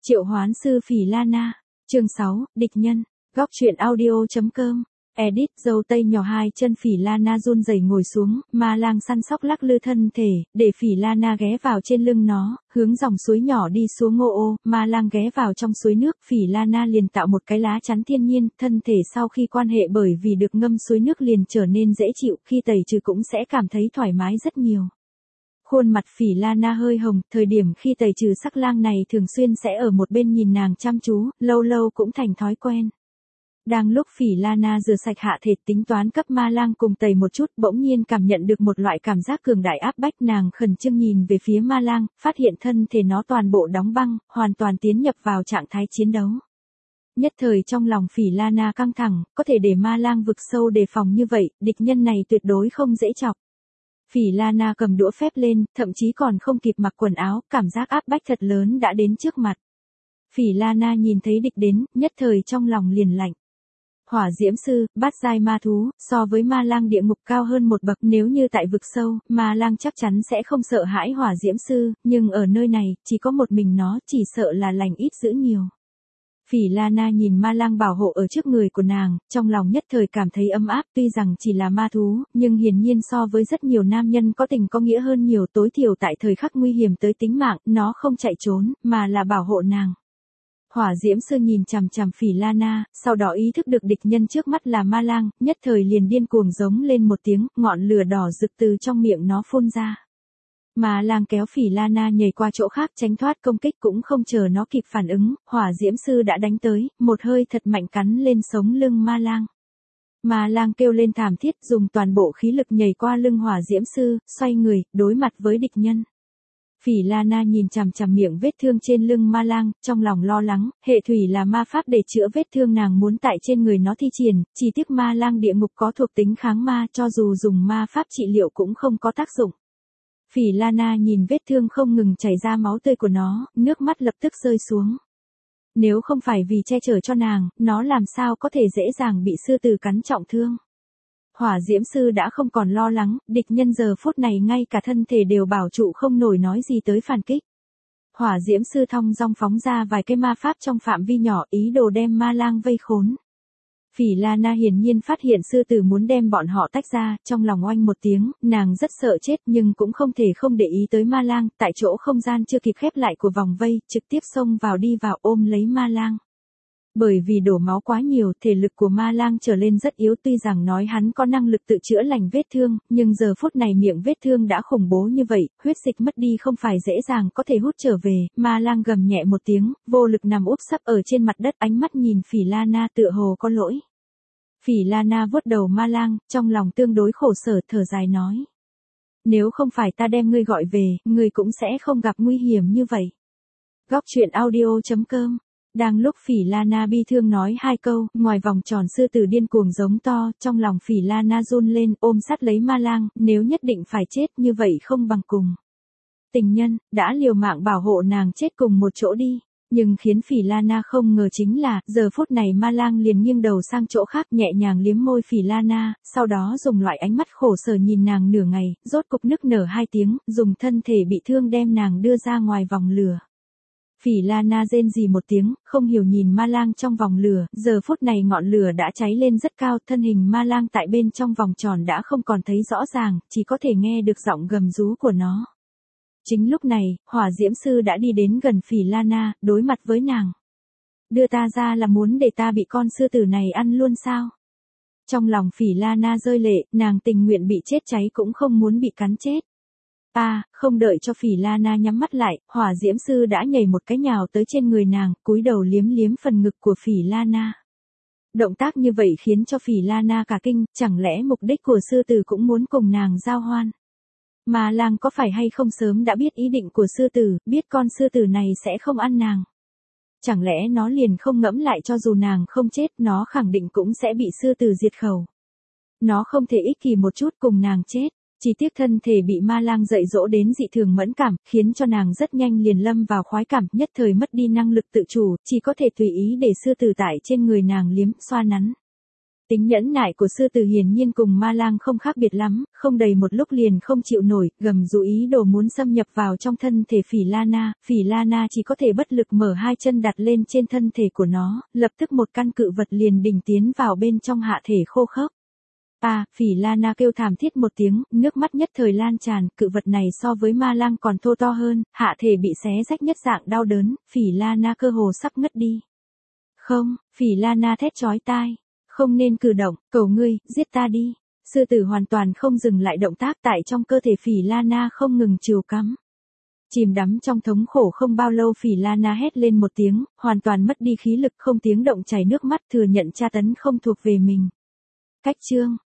Triệu hoán sư Phỉ Lana, chương 6, địch nhân, góc truyện audio.com, edit, dâu tây nhỏ hai chân Phỉ Lana run rẩy ngồi xuống, ma lang săn sóc lắc lư thân thể, để Phỉ Lana ghé vào trên lưng nó, hướng dòng suối nhỏ đi xuống ngô ô, ma lang ghé vào trong suối nước, Phỉ Lana liền tạo một cái lá chắn thiên nhiên, thân thể sau khi quan hệ bởi vì được ngâm suối nước liền trở nên dễ chịu, khi tẩy trừ cũng sẽ cảm thấy thoải mái rất nhiều. Khuôn mặt Phỉ Lana hơi hồng, thời điểm khi tẩy trừ sắc lang này thường xuyên sẽ ở một bên nhìn nàng chăm chú, lâu lâu cũng thành thói quen. Đang lúc Phỉ Lana rửa sạch hạ thể tính toán cấp ma lang cùng tẩy một chút, bỗng nhiên cảm nhận được một loại cảm giác cường đại áp bách, nàng khẩn trương nhìn về phía ma lang, phát hiện thân thể nó toàn bộ đóng băng, hoàn toàn tiến nhập vào trạng thái chiến đấu. Nhất thời trong lòng Phỉ Lana căng thẳng, có thể để ma lang vực sâu đề phòng như vậy, địch nhân này tuyệt đối không dễ chọc. Phỉ Lana cầm đũa phép lên, thậm chí còn không kịp mặc quần áo, cảm giác áp bách thật lớn đã đến trước mặt. Phỉ Lana nhìn thấy địch đến, nhất thời trong lòng liền lạnh. Hỏa diễm sư, bát giai ma thú, so với ma lang địa ngục cao hơn một bậc, nếu như tại vực sâu, ma lang chắc chắn sẽ không sợ hãi hỏa diễm sư, nhưng ở nơi này, chỉ có một mình nó, chỉ sợ là lành ít dữ nhiều. Phỉ Lana nhìn ma lang bảo hộ ở trước người của nàng, trong lòng nhất thời cảm thấy ấm áp, tuy rằng chỉ là ma thú, nhưng hiển nhiên so với rất nhiều nam nhân có tình có nghĩa hơn nhiều, tối thiểu tại thời khắc nguy hiểm tới tính mạng, nó không chạy trốn, mà là bảo hộ nàng. Hỏa diễm sư nhìn chằm chằm Phỉ Lana, sau đó ý thức được địch nhân trước mắt là ma lang, nhất thời liền điên cuồng giống lên một tiếng, ngọn lửa đỏ rực từ trong miệng nó phun ra. Ma lang kéo Phỉ Lana nhảy qua chỗ khác tránh thoát công kích, cũng không chờ nó kịp phản ứng, hỏa diễm sư đã đánh tới, một hơi thật mạnh cắn lên sống lưng ma lang. Ma lang kêu lên thảm thiết, dùng toàn bộ khí lực nhảy qua lưng hỏa diễm sư, xoay người, đối mặt với địch nhân. Phỉ Lana nhìn chằm chằm miệng vết thương trên lưng ma lang, trong lòng lo lắng, hệ thủy là ma pháp để chữa vết thương nàng muốn tại trên người nó thi triển, chỉ tiếc ma lang địa ngục có thuộc tính kháng ma, cho dù dùng ma pháp trị liệu cũng không có tác dụng. Phỉ Lana nhìn vết thương không ngừng chảy ra máu tươi của nó, nước mắt lập tức rơi xuống. Nếu không phải vì che chở cho nàng, nó làm sao có thể dễ dàng bị sư tử cắn trọng thương. Hỏa diễm sư đã không còn lo lắng, địch nhân giờ phút này ngay cả thân thể đều bảo trụ không nổi nói gì tới phản kích. Hỏa diễm sư thong dong phóng ra vài cái ma pháp trong phạm vi nhỏ, ý đồ đem ma lang vây khốn. Phỉ Lana hiển nhiên phát hiện sư tử muốn đem bọn họ tách ra, trong lòng oanh một tiếng, nàng rất sợ chết nhưng cũng không thể không để ý tới ma lang, tại chỗ không gian chưa kịp khép lại của vòng vây, trực tiếp xông vào đi vào ôm lấy ma lang. Bởi vì đổ máu quá nhiều, thể lực của ma lang trở lên rất yếu, tuy rằng nói hắn có năng lực tự chữa lành vết thương, nhưng giờ phút này miệng vết thương đã khủng bố như vậy, huyết dịch mất đi không phải dễ dàng có thể hút trở về, ma lang gầm nhẹ một tiếng, vô lực nằm úp sấp ở trên mặt đất, ánh mắt nhìn Phỉ Lana tựa hồ có lỗi. Phỉ Lana vuốt đầu ma lang, trong lòng tương đối khổ sở, thở dài nói. Nếu không phải ta đem ngươi gọi về, ngươi cũng sẽ không gặp nguy hiểm như vậy. Góc truyện audio.com. Đang lúc Phỉ Lana bi thương nói hai câu, ngoài vòng tròn sư tử điên cuồng giống to, trong lòng Phỉ Lana run lên, ôm sát lấy ma lang, nếu nhất định phải chết như vậy không bằng cùng. Tình nhân, đã liều mạng bảo hộ nàng chết cùng một chỗ đi. Nhưng khiến Phỉ Lana không ngờ chính là, giờ phút này ma lang liền nghiêng đầu sang chỗ khác, nhẹ nhàng liếm môi Phỉ Lana, sau đó dùng loại ánh mắt khổ sở nhìn nàng nửa ngày, rốt cục nức nở hai tiếng, dùng thân thể bị thương đem nàng đưa ra ngoài vòng lửa. Phỉ Lana rên rỉ một tiếng, không hiểu nhìn ma lang trong vòng lửa, giờ phút này ngọn lửa đã cháy lên rất cao, thân hình ma lang tại bên trong vòng tròn đã không còn thấy rõ ràng, chỉ có thể nghe được giọng gầm rú của nó. Chính lúc này, hỏa diễm sư đã đi đến gần Phỉ Lana, đối mặt với nàng. Đưa ta ra là muốn để ta bị con sư tử này ăn luôn sao? Trong lòng Phỉ Lana rơi lệ, nàng tình nguyện bị chết cháy cũng không muốn bị cắn chết. Không đợi cho Phỉ Lana nhắm mắt lại, hỏa diễm sư đã nhảy một cái nhào tới trên người nàng, cúi đầu liếm liếm phần ngực của Phỉ Lana. Động tác như vậy khiến cho Phỉ Lana cả kinh, chẳng lẽ mục đích của sư tử cũng muốn cùng nàng giao hoan? Ma lang có phải hay không sớm đã biết ý định của sư tử, biết con sư tử này sẽ không ăn nàng? Chẳng lẽ nó liền không ngẫm lại cho dù nàng không chết, nó khẳng định cũng sẽ bị sư tử diệt khẩu. Nó không thể ích kỷ một chút cùng nàng chết. Chỉ tiếc thân thể bị ma lang dạy dỗ đến dị thường mẫn cảm, khiến cho nàng rất nhanh liền lâm vào khoái cảm, nhất thời mất đi năng lực tự chủ, chỉ có thể tùy ý để sư tử tại trên người nàng liếm, xoa nắn. Tính nhẫn nại của sư tử hiển nhiên cùng ma lang không khác biệt lắm, không đầy một lúc liền không chịu nổi, gầm rú ý đồ muốn xâm nhập vào trong thân thể Phỉ La Na chỉ có thể bất lực mở hai chân đặt lên trên thân thể của nó, lập tức một căn cự vật liền đỉnh tiến vào bên trong hạ thể khô khốc. Phỉ La Na kêu thảm thiết một tiếng, nước mắt nhất thời lan tràn, cự vật này so với ma lang còn thô to hơn, hạ thể bị xé rách nhất dạng đau đớn, Phỉ La Na cơ hồ sắp ngất đi. Không, Phỉ La Na thét chói tai. Không nên cử động, cầu ngươi, giết ta đi. Sư tử hoàn toàn không dừng lại động tác tại trong cơ thể Phỉ La Na không ngừng trìu cắm. Chìm đắm trong thống khổ không bao lâu Phỉ La Na hét lên một tiếng, hoàn toàn mất đi khí lực không tiếng động chảy nước mắt thừa nhận tra tấn không thuộc về mình. Cách chương